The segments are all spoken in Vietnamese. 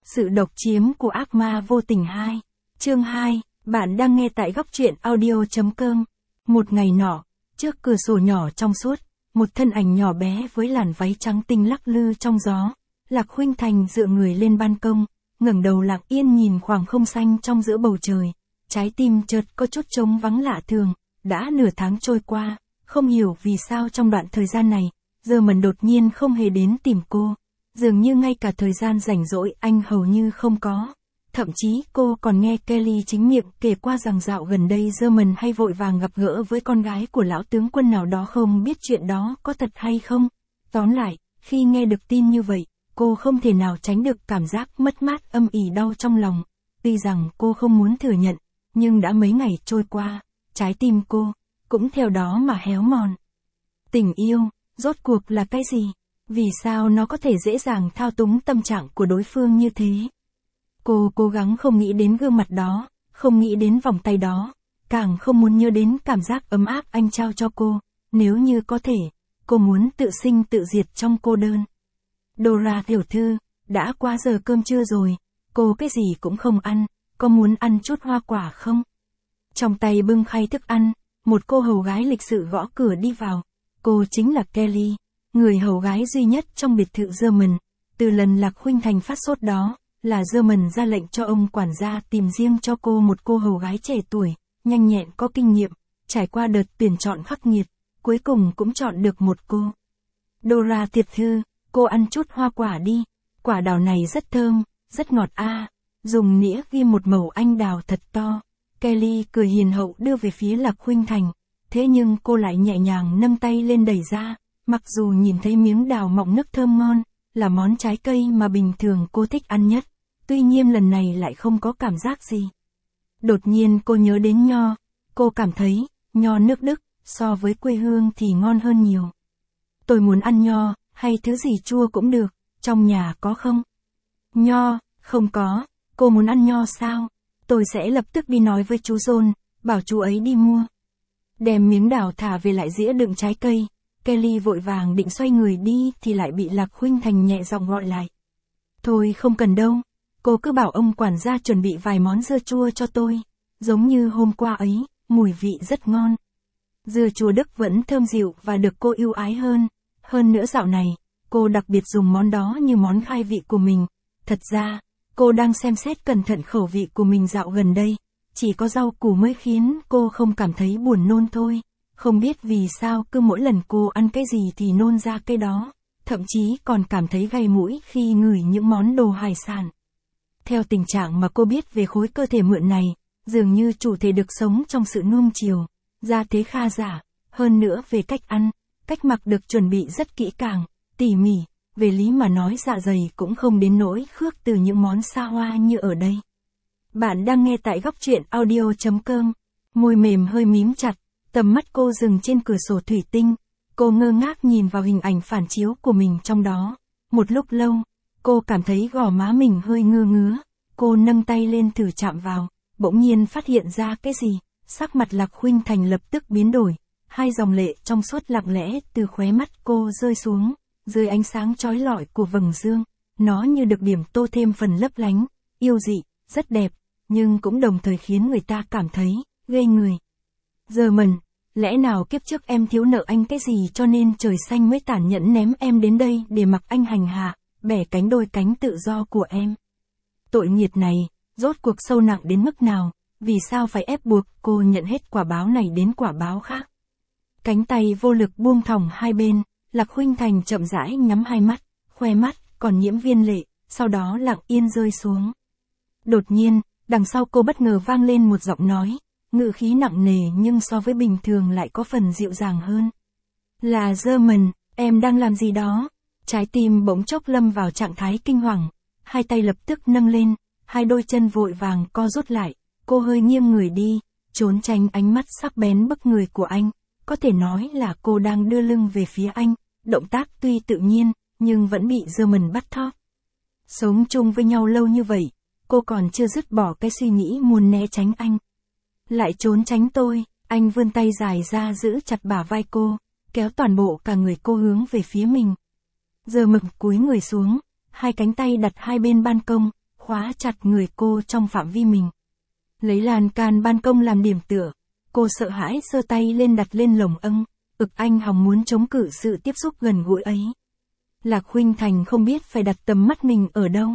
Sự độc chiếm của ác ma vô tình 2. Chương 2, bạn đang nghe tại góc truyện audio.com. Một ngày nọ, trước cửa sổ nhỏ trong suốt, một thân ảnh nhỏ bé với làn váy trắng tinh lắc lư trong gió. Lạc Khuynh Thành dựa người lên ban công, ngẩng đầu lặng yên nhìn khoảng không xanh trong giữa bầu trời. Trái tim chợt có chút trống vắng lạ thường. Đã nửa tháng trôi qua, không hiểu vì sao trong đoạn thời gian này, German đột nhiên không hề đến tìm cô. Dường như ngay cả thời gian rảnh rỗi anh hầu như không có. Thậm chí cô còn nghe Kelly chính miệng kể qua rằng dạo gần đây German hay vội vàng gặp gỡ với con gái của lão tướng quân nào đó, không biết chuyện đó có thật hay không. Tóm lại, khi nghe được tin như vậy, cô không thể nào tránh được cảm giác mất mát âm ỉ đau trong lòng. Tuy rằng cô không muốn thừa nhận, nhưng đã mấy ngày trôi qua, trái tim cô cũng theo đó mà héo mòn. Tình yêu, rốt cuộc là cái gì? Vì sao nó có thể dễ dàng thao túng tâm trạng của đối phương như thế? Cô cố gắng không nghĩ đến gương mặt đó, không nghĩ đến vòng tay đó, càng không muốn nhớ đến cảm giác ấm áp anh trao cho cô. Nếu như có thể, cô muốn tự sinh tự diệt trong cô đơn. Dora tiểu thư, đã qua giờ cơm trưa rồi, cô cái gì cũng không ăn, có muốn ăn chút hoa quả không? Trong tay bưng khay thức ăn, một cô hầu gái lịch sự gõ cửa đi vào. Cô chính là Kelly, người hầu gái duy nhất trong biệt thự German. Từ lần Lạc Khuynh Thành phát sốt đó, là German ra lệnh cho ông quản gia tìm riêng cho cô một cô hầu gái trẻ tuổi, nhanh nhẹn có kinh nghiệm, trải qua đợt tuyển chọn khắc nghiệt, cuối cùng cũng chọn được một cô. Dora tiểu thư, cô ăn chút hoa quả đi, quả đào này rất thơm, rất ngọt a. Dùng nĩa ghim một mẩu anh đào thật to. Kelly cười hiền hậu đưa về phía Lạc Khuynh Thành, thế nhưng cô lại nhẹ nhàng nâng tay lên đẩy ra. Mặc dù nhìn thấy miếng đào mọng nước thơm ngon, là món trái cây mà bình thường cô thích ăn nhất, tuy nhiên lần này lại không có cảm giác gì. Đột nhiên cô nhớ đến nho, cô cảm thấy, nho nước Đức, so với quê hương thì ngon hơn nhiều. Tôi muốn ăn nho, hay thứ gì chua cũng được, trong nhà có không? Nho, không có, cô muốn ăn nho sao? Tôi sẽ lập tức đi nói với chú John, bảo chú ấy đi mua. Đem miếng đào thả về lại dĩa đựng trái cây. Kelly vội vàng định xoay người đi thì lại bị Lạc Khuynh Thành nhẹ giọng gọi lại. Thôi không cần đâu, cô cứ bảo ông quản gia chuẩn bị vài món dưa chua cho tôi, giống như hôm qua ấy, mùi vị rất ngon. Dưa chua Đức vẫn thơm dịu và được cô yêu ái hơn nữa dạo này, cô đặc biệt dùng món đó như món khai vị của mình. Thật ra, cô đang xem xét cẩn thận khẩu vị của mình dạo gần đây, chỉ có rau củ mới khiến cô không cảm thấy buồn nôn thôi. Không biết vì sao cứ mỗi lần cô ăn cái gì thì nôn ra cái đó, thậm chí còn cảm thấy gay mũi khi ngửi những món đồ hải sản. Theo tình trạng mà cô biết về khối cơ thể mượn này, dường như chủ thể được sống trong sự nuông chiều, gia thế kha giả, hơn nữa về cách ăn, cách mặc được chuẩn bị rất kỹ càng, tỉ mỉ, về lý mà nói dạ dày cũng không đến nỗi khước từ những món xa hoa như ở đây. Bạn đang nghe tại góc truyện audio.com, môi mềm hơi mím chặt. Tầm mắt cô dừng trên cửa sổ thủy tinh, cô ngơ ngác nhìn vào hình ảnh phản chiếu của mình trong đó. Một lúc lâu, cô cảm thấy gò má mình hơi ngứa ngứa, cô nâng tay lên thử chạm vào, bỗng nhiên phát hiện ra cái gì, sắc mặt Lạc Khuynh Thành lập tức biến đổi, hai dòng lệ trong suốt lặng lẽ từ khóe mắt cô rơi xuống, dưới ánh sáng chói lọi của vầng dương, nó như được điểm tô thêm phần lấp lánh, yêu dị, rất đẹp, nhưng cũng đồng thời khiến người ta cảm thấy ghê người. German, lẽ nào kiếp trước em thiếu nợ anh cái gì cho nên trời xanh mới tàn nhẫn ném em đến đây để mặc anh hành hạ, bẻ cánh đôi cánh tự do của em? Tội nghiệt này, rốt cuộc sâu nặng đến mức nào, vì sao phải ép buộc cô nhận hết quả báo này đến quả báo khác? Cánh tay vô lực buông thõng hai bên, Lạc Khuynh Thành chậm rãi nhắm hai mắt, khoe mắt còn nhiễm viên lệ, sau đó lặng yên rơi xuống. Đột nhiên, đằng sau cô bất ngờ vang lên một giọng nói. Ngữ khí nặng nề nhưng so với bình thường lại có phần dịu dàng hơn. Là German, em đang làm gì đó? Trái tim bỗng chốc lâm vào trạng thái kinh hoàng, hai tay lập tức nâng lên, hai đôi chân vội vàng co rút lại, cô hơi nghiêng người đi, trốn tránh ánh mắt sắc bén bức người của anh, có thể nói là cô đang đưa lưng về phía anh, động tác tuy tự nhiên, nhưng vẫn bị German bắt thóp. Sống chung với nhau lâu như vậy, cô còn chưa dứt bỏ cái suy nghĩ muốn né tránh anh. Lại trốn tránh tôi, anh vươn tay dài ra giữ chặt bả vai cô, kéo toàn bộ cả người cô hướng về phía mình. Giờ mực cúi người xuống, hai cánh tay đặt hai bên ban công, khóa chặt người cô trong phạm vi mình. Lấy lan can ban công làm điểm tựa, cô sợ hãi giơ tay lên đặt lên lồng âng, anh hòng muốn chống cự sự tiếp xúc gần gũi ấy. Lạc Khuynh Thành không biết phải đặt tầm mắt mình ở đâu.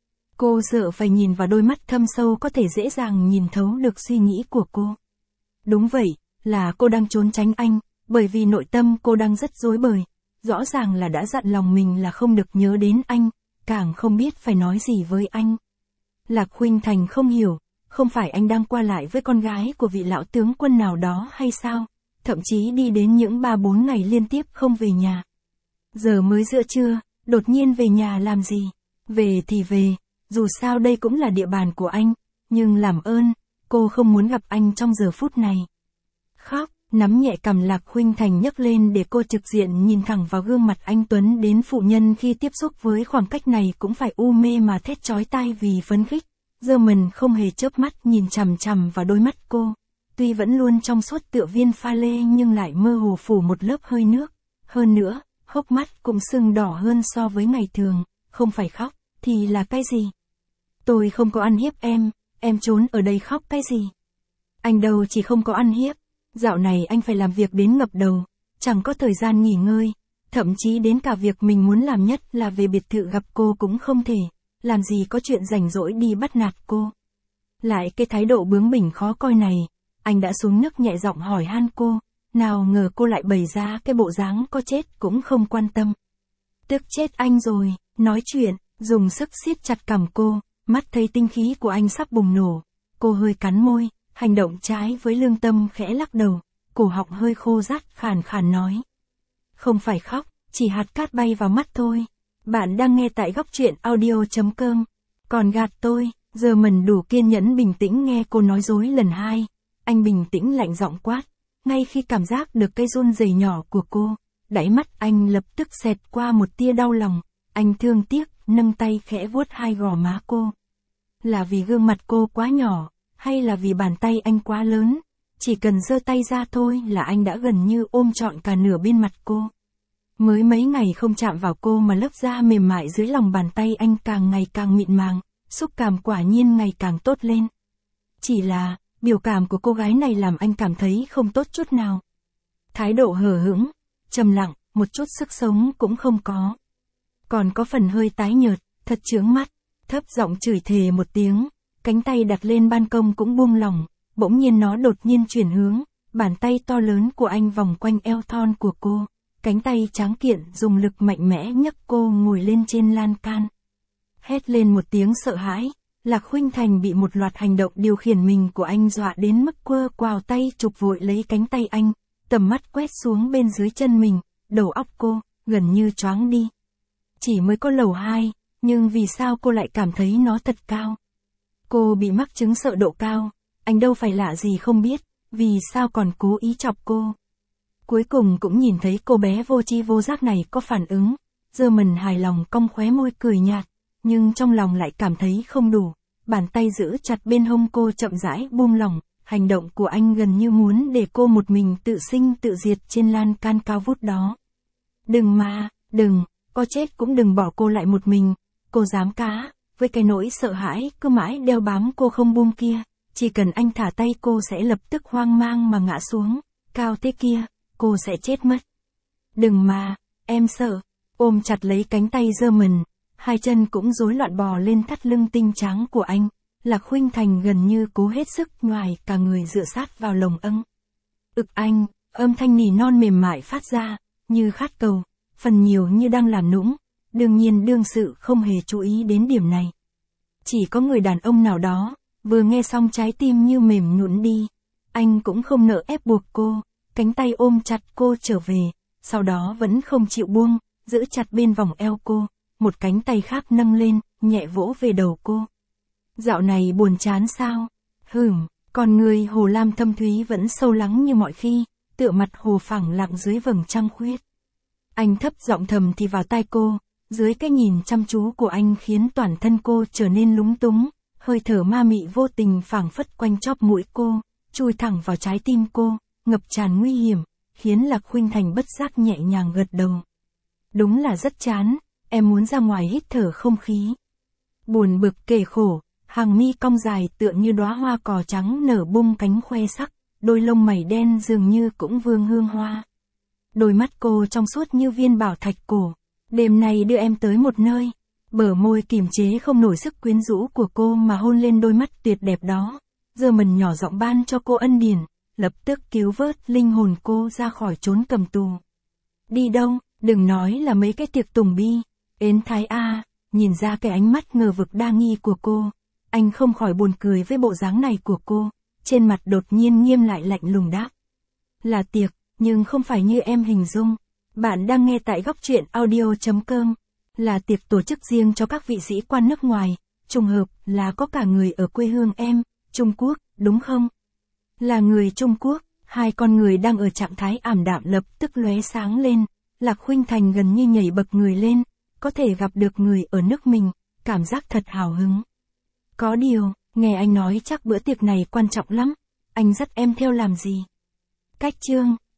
Cô sợ phải nhìn vào đôi mắt thâm sâu có thể dễ dàng nhìn thấu được suy nghĩ của cô. Đúng vậy, là cô đang trốn tránh anh, bởi vì nội tâm cô đang rất rối bời. Rõ ràng là đã dặn lòng mình là không được nhớ đến anh, càng không biết phải nói gì với anh. Lạc Khuynh Thành không hiểu, không phải anh đang qua lại với con gái của vị lão tướng quân nào đó hay sao, thậm chí đi đến những 3-4 ngày liên tiếp không về nhà. Giờ mới giữa trưa, đột nhiên về nhà làm gì? Về thì về, dù sao đây cũng là địa bàn của anh, nhưng làm ơn, cô không muốn gặp anh trong giờ phút này. Khóc, nắm nhẹ cằm Lạc Khuynh Thành nhấc lên để cô trực diện nhìn thẳng vào gương mặt anh tuấn đến phụ nhân khi tiếp xúc với khoảng cách này cũng phải u mê mà thét chói tai vì phấn khích. German không hề chớp mắt nhìn chằm chằm vào đôi mắt cô, tuy vẫn luôn trong suốt tựa viên pha lê nhưng lại mơ hồ phủ một lớp hơi nước. Hơn nữa, hốc mắt cũng sưng đỏ hơn so với ngày thường, không phải khóc, thì là cái gì? Tôi không có ăn hiếp em trốn ở đây khóc cái gì? Anh đâu chỉ không có ăn hiếp, dạo này anh phải làm việc đến ngập đầu, chẳng có thời gian nghỉ ngơi, thậm chí đến cả việc mình muốn làm nhất là về biệt thự gặp cô cũng không thể, làm gì có chuyện rảnh rỗi đi bắt nạt cô. Lại cái thái độ bướng bỉnh khó coi này, anh đã xuống nước nhẹ giọng hỏi han cô, nào ngờ cô lại bày ra cái bộ dáng có chết cũng không quan tâm. Tức chết anh rồi, nói chuyện, dùng sức siết chặt cằm cô, mắt thấy tinh khí của anh sắp bùng nổ, cô hơi cắn môi, hành động trái với lương tâm khẽ lắc đầu, cổ họng hơi khô rát khàn khàn nói. Không phải khóc, chỉ hạt cát bay vào mắt thôi. Bạn đang nghe tại góc truyện audio.com. Còn gạt tôi, giờ mình đủ kiên nhẫn bình tĩnh nghe cô nói dối lần 2. Anh bình tĩnh lạnh giọng quát. Ngay khi cảm giác được cây run rẩy nhỏ của cô, đáy mắt anh lập tức xẹt qua một tia đau lòng. Anh thương tiếc, nâng tay khẽ vuốt hai gò má cô. Là vì gương mặt cô quá nhỏ, hay là vì bàn tay anh quá lớn? Chỉ cần giơ tay ra thôi là anh đã gần như ôm trọn cả nửa bên mặt cô. Mới mấy ngày không chạm vào cô mà lớp da mềm mại dưới lòng bàn tay anh càng ngày càng mịn màng, xúc cảm quả nhiên ngày càng tốt lên. Chỉ là, biểu cảm của cô gái này làm anh cảm thấy không tốt chút nào. Thái độ hờ hững, trầm lặng, một chút sức sống cũng không có. Còn có phần hơi tái nhợt, thật chướng mắt, thấp giọng chửi thề một tiếng, cánh tay đặt lên ban công cũng buông lỏng, bỗng nhiên nó đột nhiên chuyển hướng, bàn tay to lớn của anh vòng quanh eo thon của cô. Cánh tay tráng kiện dùng lực mạnh mẽ nhấc cô ngồi lên trên lan can. Hét lên một tiếng sợ hãi, Lạc Khuynh Thành bị một loạt hành động điều khiển mình của anh dọa đến mức quơ quào tay chụp vội lấy cánh tay anh, tầm mắt quét xuống bên dưới chân mình, đầu óc cô, gần như choáng đi. Chỉ mới có lầu 2, nhưng vì sao cô lại cảm thấy nó thật cao? Cô bị mắc chứng sợ độ cao, anh đâu phải lạ gì không biết, vì sao còn cố ý chọc cô? Cuối cùng cũng nhìn thấy cô bé vô tri vô giác này có phản ứng, German hài lòng cong khóe môi cười nhạt, nhưng trong lòng lại cảm thấy không đủ, bàn tay giữ chặt bên hông cô chậm rãi buông lỏng, hành động của anh gần như muốn để cô một mình tự sinh tự diệt trên lan can cao vút đó. Đừng mà, đừng, có chết cũng đừng bỏ cô lại một mình, cô dám cá, với cái nỗi sợ hãi cứ mãi đeo bám cô không buông kia, chỉ cần anh thả tay cô sẽ lập tức hoang mang mà ngã xuống, cao thế kia. Cô sẽ chết mất. Đừng mà, em sợ. Ôm chặt lấy cánh tay German, hai chân cũng rối loạn bò lên thắt lưng tinh trắng của anh. Lạc Khuynh Thành gần như cố hết sức nhoài cả người dựa sát vào lồng âng. Anh, âm thanh nỉ non mềm mại phát ra, như khát cầu, phần nhiều như đang làm nũng. Đương nhiên đương sự không hề chú ý đến điểm này. Chỉ có người đàn ông nào đó, vừa nghe xong trái tim như mềm nhũn đi. Anh cũng không nỡ ép buộc cô. Cánh tay ôm chặt cô trở về, sau đó vẫn không chịu buông, giữ chặt bên vòng eo cô, một cánh tay khác nâng lên, nhẹ vỗ về đầu cô. Dạo này buồn chán sao? Còn người hồ lam thâm thúy vẫn sâu lắng như mọi khi, tựa mặt hồ phẳng lặng dưới vầng trăng khuyết. Anh thấp giọng thầm thì vào tai cô, dưới cái nhìn chăm chú của anh khiến toàn thân cô trở nên lúng túng, hơi thở ma mị vô tình phảng phất quanh chóp mũi cô, chui thẳng vào trái tim cô. Ngập tràn nguy hiểm, khiến Lạc Khuynh Thành bất giác nhẹ nhàng gật đầu. Đúng là rất chán, em muốn ra ngoài hít thở không khí. Buồn bực kể khổ, hàng mi cong dài tựa như đóa hoa cỏ trắng nở bung cánh khoe sắc, đôi lông mày đen dường như cũng vương hương hoa. Đôi mắt cô trong suốt như viên bảo thạch cổ. Đêm nay đưa em tới một nơi. Bờ môi kìm chế không nổi sức quyến rũ của cô mà hôn lên đôi mắt tuyệt đẹp đó. Giờ mình nhỏ giọng ban cho cô ân điển, lập tức cứu vớt linh hồn cô ra khỏi chốn cầm tù. Đi đâu, đừng nói là mấy cái tiệc tùng bi. Ến Thái A, nhìn ra cái ánh mắt ngờ vực đa nghi của cô. Anh không khỏi buồn cười với bộ dáng này của cô. Trên mặt đột nhiên nghiêm lại lạnh lùng đáp. Là tiệc, nhưng không phải như em hình dung. Bạn đang nghe tại góc truyện audio.com. Là tiệc tổ chức riêng cho các vị sĩ quan nước ngoài. Trùng hợp là có cả người ở quê hương em, Trung Quốc, đúng không? Là người Trung Quốc, hai con người đang ở trạng thái ảm đạm lập tức lóe sáng lên. Lạc Khuynh Thành gần như nhảy bật người lên. Có thể gặp được người ở nước mình, cảm giác thật hào hứng. Có điều, nghe anh nói chắc bữa tiệc này quan trọng lắm. Anh dắt em theo làm gì? Cách chương